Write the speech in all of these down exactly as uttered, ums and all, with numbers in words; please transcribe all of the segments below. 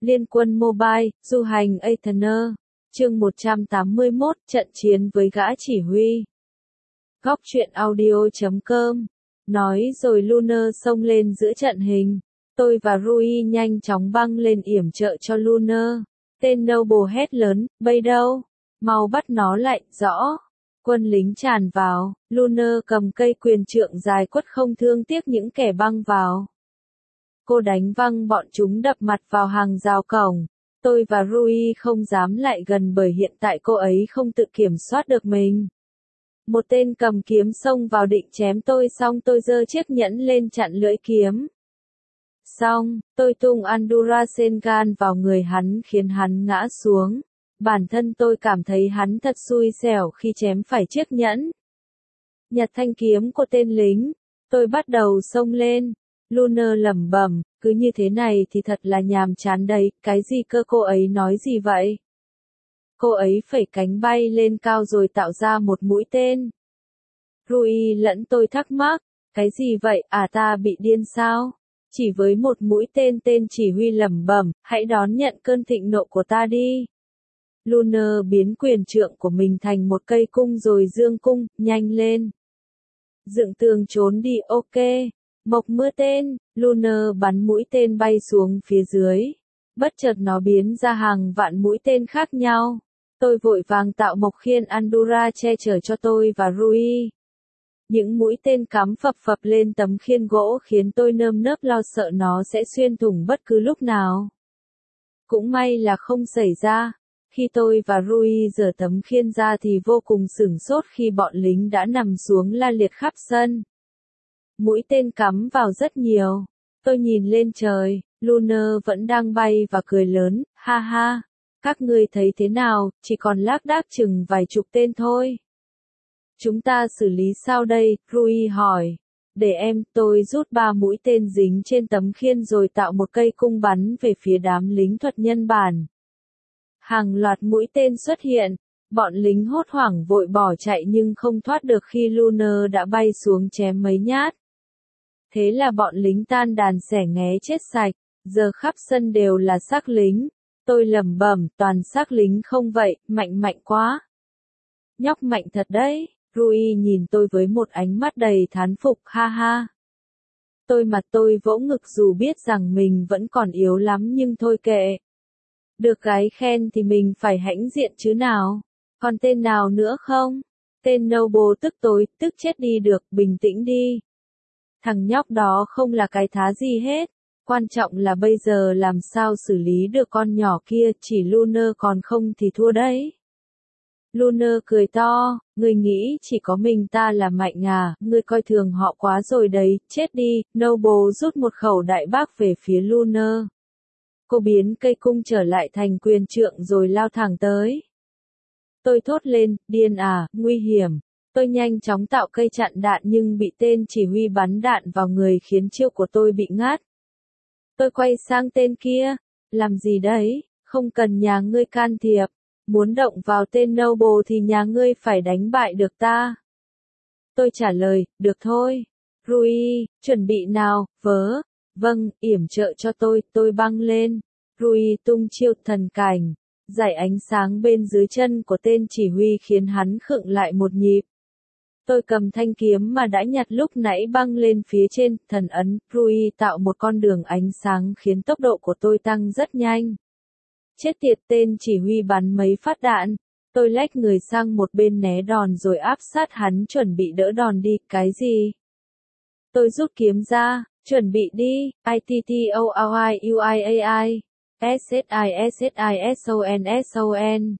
Liên quân Mobile, du hành Aetherner. Chương một trăm tám mươi mốt, trận chiến với gã chỉ huy. Góc truyện audio chấm com. Nói rồi Lunar xông lên giữa trận hình. Tôi và Rui nhanh chóng băng lên yểm trợ cho Lunar. Tên Noble hét lớn, bay đâu? Mau bắt nó lại, rõ. Quân lính tràn vào, Lunar cầm cây quyền trượng dài quất không thương tiếc những kẻ băng vào. Cô đánh văng bọn chúng đập mặt vào hàng rào cổng. Tôi và Rui không dám lại gần bởi hiện tại cô ấy không tự kiểm soát được mình. Một tên cầm kiếm xông vào định chém tôi xong tôi giơ chiếc nhẫn lên chặn lưỡi kiếm. Xong, tôi tung Andura Sengan vào người hắn khiến hắn ngã xuống. Bản thân tôi cảm thấy hắn thật xui xẻo khi chém phải chiếc nhẫn. Nhặt thanh kiếm của tên lính, tôi bắt đầu xông lên. Lunar lẩm bẩm, cứ như thế này thì thật là nhàm chán đấy, cái gì cơ cô ấy nói gì vậy? Cô ấy phẩy cánh bay lên cao rồi tạo ra một mũi tên. Rui lẫn tôi thắc mắc, cái gì vậy, à ta bị điên sao? Chỉ với một mũi tên tên chỉ huy lẩm bẩm, hãy đón nhận cơn thịnh nộ của ta đi. Lunar biến quyền trượng của mình thành một cây cung rồi dương cung, nhanh lên. Dựng tường trốn đi, ok. Mộc mưa tên, Lunar bắn mũi tên bay xuống phía dưới. Bất chợt nó biến ra hàng vạn mũi tên khác nhau. Tôi vội vàng tạo mộc khiên Andura che chở cho tôi và Rui. Những mũi tên cắm phập phập lên tấm khiên gỗ khiến tôi nơm nớp lo sợ nó sẽ xuyên thủng bất cứ lúc nào. Cũng may là không xảy ra. Khi tôi và Rui giở tấm khiên ra thì vô cùng sửng sốt khi bọn lính đã nằm xuống la liệt khắp sân. Mũi tên cắm vào rất nhiều. Tôi nhìn lên trời, Lunar vẫn đang bay và cười lớn, ha ha. Các ngươi thấy thế nào, chỉ còn lác đác chừng vài chục tên thôi. Chúng ta xử lý sao đây, Rui hỏi. Để em, tôi rút ba mũi tên dính trên tấm khiên rồi tạo một cây cung bắn về phía đám lính thuật nhân bản. Hàng loạt mũi tên xuất hiện. Bọn lính hốt hoảng vội bỏ chạy nhưng không thoát được khi Lunar đã bay xuống chém mấy nhát. Thế là bọn lính tan đàn xẻ nghé chết sạch, giờ khắp sân đều là xác lính. Tôi lẩm bẩm, toàn xác lính không vậy, mạnh mạnh quá. Nhóc mạnh thật đấy, Rui nhìn tôi với một ánh mắt đầy thán phục, ha ha. Tôi mặt tôi vỗ ngực dù biết rằng mình vẫn còn yếu lắm nhưng thôi kệ. Được gái khen thì mình phải hãnh diện chứ nào. Còn tên nào nữa không? Tên Noble tức tối, tức chết đi được, bình tĩnh đi. Thằng nhóc đó không là cái thá gì hết. Quan trọng là bây giờ làm sao xử lý được con nhỏ kia, chỉ Lunar còn không thì thua đấy. Lunar cười to, ngươi nghĩ chỉ có mình ta là mạnh à, ngươi coi thường họ quá rồi đấy, chết đi. Noble rút một khẩu đại bác về phía Lunar. Cô biến cây cung trở lại thành quyền trượng rồi lao thẳng tới. Tôi thốt lên, điên à, nguy hiểm. Tôi nhanh chóng tạo cây chặn đạn nhưng bị tên chỉ huy bắn đạn vào người khiến chiêu của tôi bị ngắt. Tôi quay sang tên kia, làm gì đấy, không cần nhà ngươi can thiệp, muốn động vào tên Noble thì nhà ngươi phải đánh bại được ta. Tôi trả lời, được thôi. Rui, chuẩn bị nào, vớ, vâng, yểm trợ cho tôi, tôi băng lên. Rui tung chiêu thần cảnh, dải ánh sáng bên dưới chân của tên chỉ huy khiến hắn khựng lại một nhịp. Tôi cầm thanh kiếm mà đã nhặt lúc nãy băng lên phía trên, thần ấn, Rui tạo một con đường ánh sáng khiến tốc độ của tôi tăng rất nhanh. Chết tiệt, tên chỉ huy bắn mấy phát đạn, tôi lách người sang một bên né đòn rồi áp sát hắn chuẩn bị đỡ đòn đi, cái gì? Tôi rút kiếm ra, chuẩn bị đi, I T T O R I U I A I, S S I S S I S O N S O N.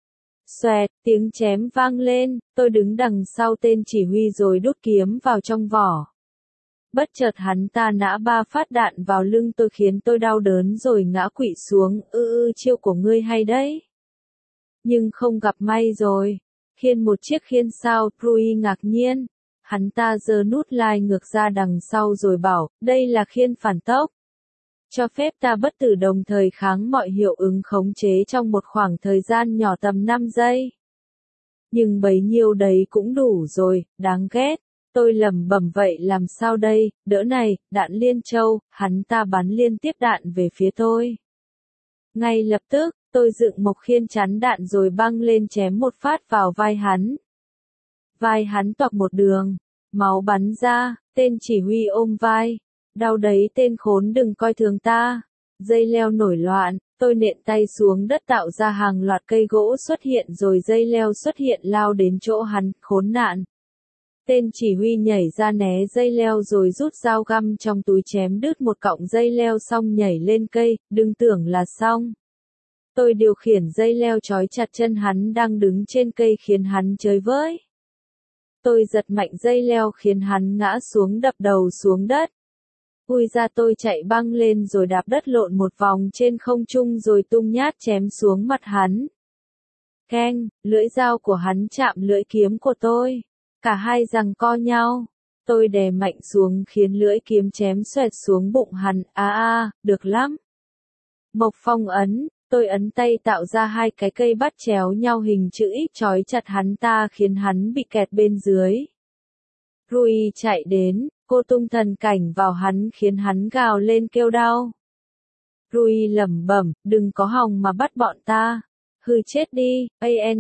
Xoẹt, tiếng chém vang lên, tôi đứng đằng sau tên chỉ huy rồi đút kiếm vào trong vỏ. Bất chợt hắn ta nã ba phát đạn vào lưng tôi khiến tôi đau đớn rồi ngã quỵ xuống, ư ư chiêu của ngươi hay đấy. Nhưng không gặp may rồi. Khiên một chiếc khiên sao, Rui ngạc nhiên. Hắn ta giơ nút lai ngược ra đằng sau rồi bảo, đây là khiên phản tốc. Cho phép ta bất tử đồng thời kháng mọi hiệu ứng khống chế trong một khoảng thời gian nhỏ tầm năm giây. Nhưng bấy nhiêu đấy cũng đủ rồi, đáng ghét. Tôi lẩm bẩm vậy làm sao đây, đỡ này, đạn liên châu, hắn ta bắn liên tiếp đạn về phía tôi. Ngay lập tức, tôi dựng một khiên chắn đạn rồi băng lên chém một phát vào vai hắn. Vai hắn toạc một đường, máu bắn ra, tên chỉ huy ôm vai. Đau đấy tên khốn, đừng coi thường ta. Dây leo nổi loạn, tôi nện tay xuống đất tạo ra hàng loạt cây gỗ xuất hiện rồi dây leo xuất hiện lao đến chỗ hắn, khốn nạn. Tên chỉ huy nhảy ra né dây leo rồi rút dao găm trong túi chém đứt một cọng dây leo xong nhảy lên cây, đừng tưởng là xong. Tôi điều khiển dây leo trói chặt chân hắn đang đứng trên cây khiến hắn chơi với. Tôi giật mạnh dây leo khiến hắn ngã xuống đập đầu xuống đất. Ui ra tôi chạy băng lên rồi đạp đất lộn một vòng trên không trung rồi tung nhát chém xuống mặt hắn. Keng, lưỡi dao của hắn chạm lưỡi kiếm của tôi. Cả hai giằng co nhau. Tôi đè mạnh xuống khiến lưỡi kiếm chém xoẹt xuống bụng hắn. À à, được lắm. Mộc phong ấn, tôi ấn tay tạo ra hai cái cây bắt chéo nhau hình chữ X trói chặt hắn ta khiến hắn bị kẹt bên dưới. Rui chạy đến, cô tung thần cảnh vào hắn khiến hắn gào lên kêu đau. Rui lẩm bẩm, đừng có hòng mà bắt bọn ta. Hư chết đi,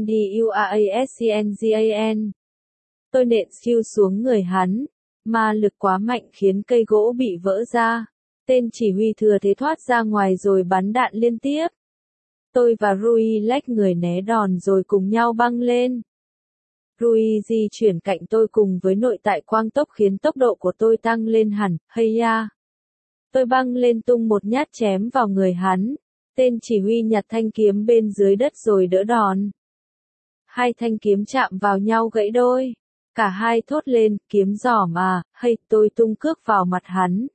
Anduascngan. Tôi nện siêu xuống người hắn, ma lực quá mạnh khiến cây gỗ bị vỡ ra. Tên chỉ huy thừa thế thoát ra ngoài rồi bắn đạn liên tiếp. Tôi và Rui lách người né đòn rồi cùng nhau băng lên. Rui di chuyển cạnh tôi cùng với nội tại quang tốc khiến tốc độ của tôi tăng lên hẳn, hay ya. Tôi băng lên tung một nhát chém vào người hắn. Tên chỉ huy nhặt thanh kiếm bên dưới đất rồi đỡ đòn. Hai thanh kiếm chạm vào nhau gãy đôi. Cả hai thốt lên, kiếm giỏ mà, hay tôi tung cước vào mặt hắn.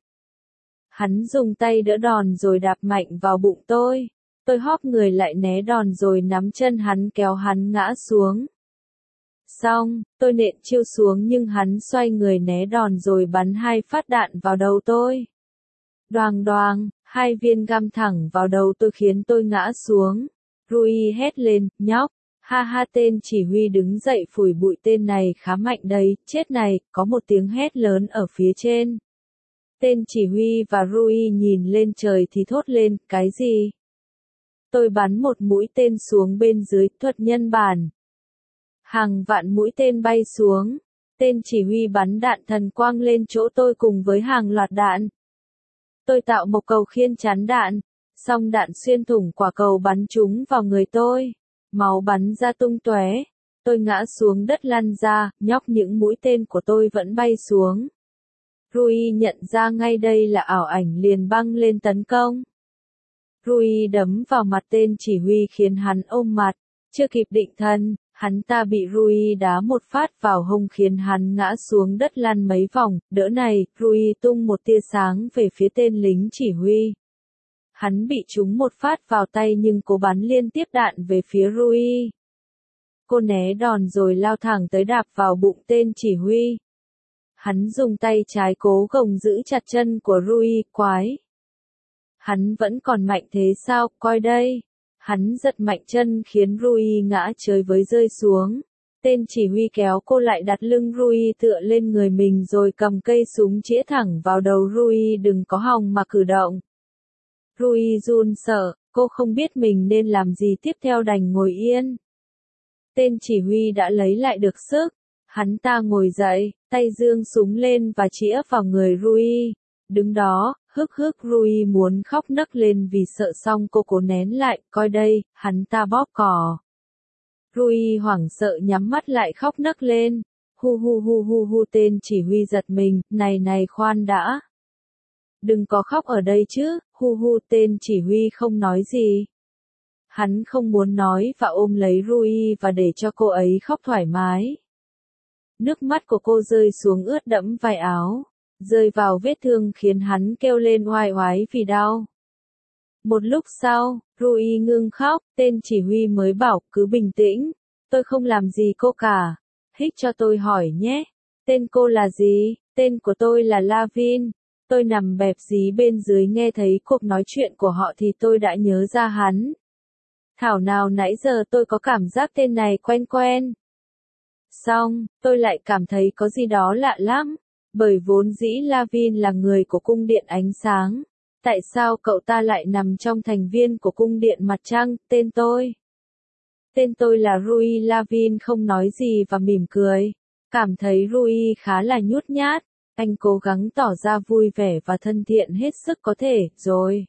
Hắn dùng tay đỡ đòn rồi đạp mạnh vào bụng tôi. Tôi hóp người lại né đòn rồi nắm chân hắn kéo hắn ngã xuống. Xong, tôi nện chiêu xuống nhưng hắn xoay người né đòn rồi bắn hai phát đạn vào đầu tôi. Đoàng đoàng, hai viên găm thẳng vào đầu tôi khiến tôi ngã xuống. Rui hét lên, nhóc. Ha ha, tên chỉ huy đứng dậy phủi bụi, tên này khá mạnh đấy, chết này, có một tiếng hét lớn ở phía trên. Tên chỉ huy và Rui nhìn lên trời thì thốt lên, cái gì? Tôi bắn một mũi tên xuống bên dưới, thuật nhân bản. Hàng vạn mũi tên bay xuống. Tên chỉ huy bắn đạn thần quang lên chỗ tôi cùng với hàng loạt đạn. Tôi tạo một cầu khiên chắn đạn. Xong đạn xuyên thủng quả cầu bắn trúng vào người tôi. Máu bắn ra tung tóe. Tôi ngã xuống đất lăn ra, nhóc những mũi tên của tôi vẫn bay xuống. Rui nhận ra ngay đây là ảo ảnh liền băng lên tấn công. Rui đấm vào mặt tên chỉ huy khiến hắn ôm mặt. Chưa kịp định thần, hắn ta bị Rui đá một phát vào hông khiến hắn ngã xuống đất lăn mấy vòng. Đỡ này, Rui tung một tia sáng về phía tên lính chỉ huy. Hắn bị trúng một phát vào tay nhưng cố bắn liên tiếp đạn về phía Rui. Cô né đòn rồi lao thẳng tới đạp vào bụng tên chỉ huy. Hắn dùng tay trái cố gồng giữ chặt chân của Rui, quái. Hắn vẫn còn mạnh thế sao, coi đây. Hắn giật mạnh chân khiến Rui ngã chơi với rơi xuống. Tên chỉ huy kéo cô lại đặt lưng Rui tựa lên người mình rồi cầm cây súng chĩa thẳng vào đầu Rui, đừng có hòng mà cử động. Rui run sợ, cô không biết mình nên làm gì tiếp theo đành ngồi yên. Tên chỉ huy đã lấy lại được sức. Hắn ta ngồi dậy, tay giương súng lên và chĩa vào người Rui. Đứng đó, hức hức Rui muốn khóc nấc lên vì sợ xong cô cố nén lại, coi đây, hắn ta bóp cò. Rui hoảng sợ nhắm mắt lại khóc nấc lên. Hu hu hu hu hu, tên chỉ huy giật mình, này này khoan đã. Đừng có khóc ở đây chứ, hu hu, tên chỉ huy không nói gì. Hắn không muốn nói và ôm lấy Rui và để cho cô ấy khóc thoải mái. Nước mắt của cô rơi xuống ướt đẫm vai áo, rơi vào vết thương khiến hắn kêu lên oai oái vì đau. Một lúc sau, Rui ngưng khóc, tên chỉ huy mới bảo cứ bình tĩnh, tôi không làm gì cô cả. Hích cho tôi hỏi nhé, tên cô là gì? Tên của tôi là Lavin. Tôi nằm bẹp dí bên dưới nghe thấy cuộc nói chuyện của họ thì tôi đã nhớ ra hắn. Thảo nào nãy giờ tôi có cảm giác tên này quen quen. Xong, tôi lại cảm thấy có gì đó lạ lắm, bởi vốn dĩ Lavin là người của cung điện ánh sáng. Tại sao cậu ta lại nằm trong thành viên của cung điện mặt trăng, tên tôi? Tên tôi là Rui. Lavin không nói gì và mỉm cười. Cảm thấy Rui khá là nhút nhát. Anh cố gắng tỏ ra vui vẻ và thân thiện hết sức có thể, rồi.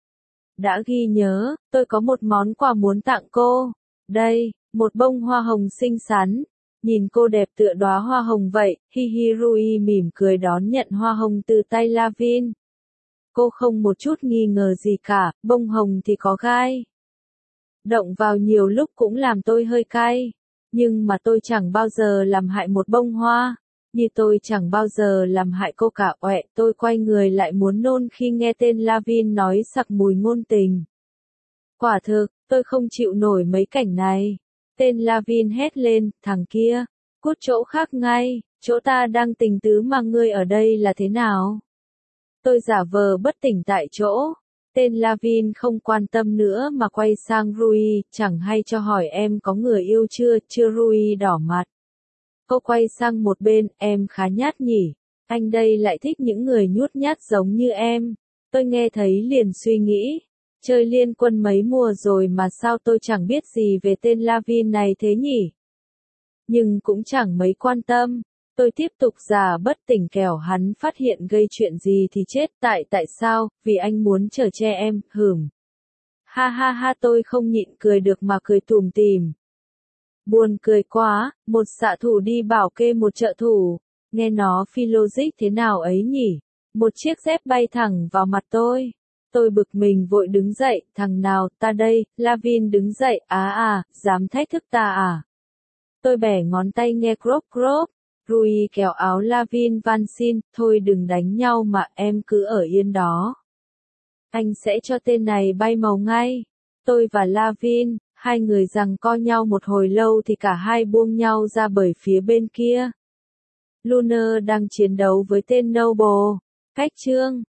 Đã ghi nhớ, tôi có một món quà muốn tặng cô. Đây, một bông hoa hồng xinh xắn. Nhìn cô đẹp tựa đóa hoa hồng vậy, hi hi. Rui mỉm cười đón nhận hoa hồng từ tay Lavin. Cô không một chút nghi ngờ gì cả, bông hồng thì có gai. Động vào nhiều lúc cũng làm tôi hơi cay. Nhưng mà tôi chẳng bao giờ làm hại một bông hoa. Như tôi chẳng bao giờ làm hại cô cả. Oẹ, tôi quay người lại muốn nôn khi nghe tên Lavin nói sặc mùi ngôn tình. Quả thực, tôi không chịu nổi mấy cảnh này. Tên Lavin hét lên, thằng kia, cút chỗ khác ngay, chỗ ta đang tình tứ mà ngươi ở đây là thế nào? Tôi giả vờ bất tỉnh tại chỗ. Tên Lavin không quan tâm nữa mà quay sang Rui, chẳng hay cho hỏi em có người yêu chưa, chưa. Rui đỏ mặt. Cô quay sang một bên, em khá nhát nhỉ, anh đây lại thích những người nhút nhát giống như em. Tôi nghe thấy liền suy nghĩ, chơi liên quân mấy mùa rồi mà sao tôi chẳng biết gì về tên Lavin này thế nhỉ? Nhưng cũng chẳng mấy quan tâm. Tôi tiếp tục giả bất tỉnh kẻo hắn phát hiện gây chuyện gì thì chết. Tại tại sao? Vì anh muốn chở che em, hửm. Ha ha ha, tôi không nhịn cười được mà cười tủm tỉm. Buồn cười quá, một xạ thủ đi bảo kê một trợ thủ. Nghe nó phi logic thế nào ấy nhỉ? Một chiếc dép bay thẳng vào mặt tôi. Tôi bực mình vội đứng dậy, thằng nào, ta đây. Lavin đứng dậy, á à, dám thách thức ta à? Tôi bẻ ngón tay nghe crop crop. Rui kéo áo Lavin van xin, thôi đừng đánh nhau mà em cứ ở yên đó. Anh sẽ cho tên này bay màu ngay. Tôi và Lavin, hai người giằng co nhau một hồi lâu thì cả hai buông nhau ra bởi phía bên kia. Lunar đang chiến đấu với tên Noble. Cách chương